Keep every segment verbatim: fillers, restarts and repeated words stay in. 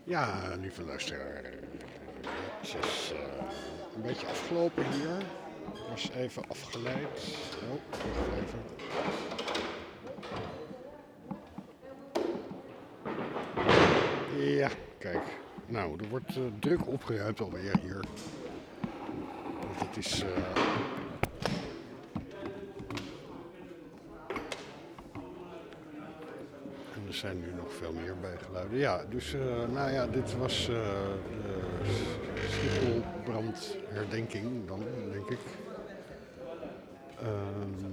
Ja, lieve luisteraar. Het is eh, een beetje afgelopen hier. Ik was even afgeleid. Oh, wacht even. Ja, kijk. Nou, er wordt eh, druk opgeruimd alweer hier. Want het is... eh, En er zijn nu nog veel meer bijgeluiden. Ja, dus eh, nou ja, dit was eh, de Schiphol brandherdenking dan, denk ik. Ehm,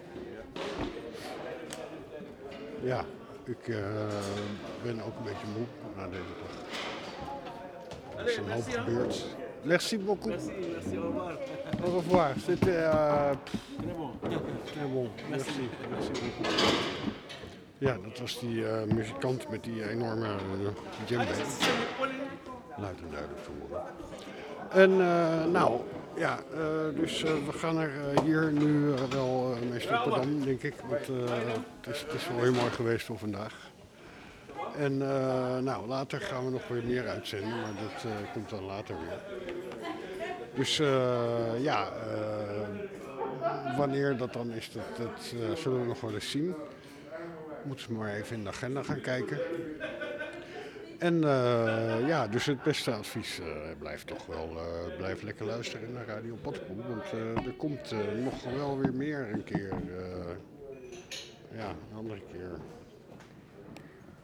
ja, ik eh, ben ook een beetje moe na deze dag. Er is een hoop gebeurd. Merci beaucoup. Merci, merci, au revoir. Au revoir. C'était euh, Très bon. très bon. Merci. Merci beaucoup. Ja, dat was die eh, muzikant met die enorme uh, djembe. Luid en duidelijk te horen. En eh, nou, ja, eh, dus eh, we gaan er eh, hier nu eh, wel uh, mee stoppen dan, denk ik. Want eh, het, is, het is wel heel mooi geweest voor vandaag. En eh, nou, later gaan we nog weer meer uitzenden, maar dat eh, komt dan later weer. Dus eh, ja, eh, wanneer dat dan is, dat, dat uh, zullen we nog wel eens zien. Moeten we maar even in de agenda gaan kijken. En uh, ja, dus het beste advies uh, blijft toch wel, uh, blijf lekker luisteren naar Radio Paddenpoel. Want uh, er komt uh, nog wel weer meer een keer, uh, ja, een andere keer.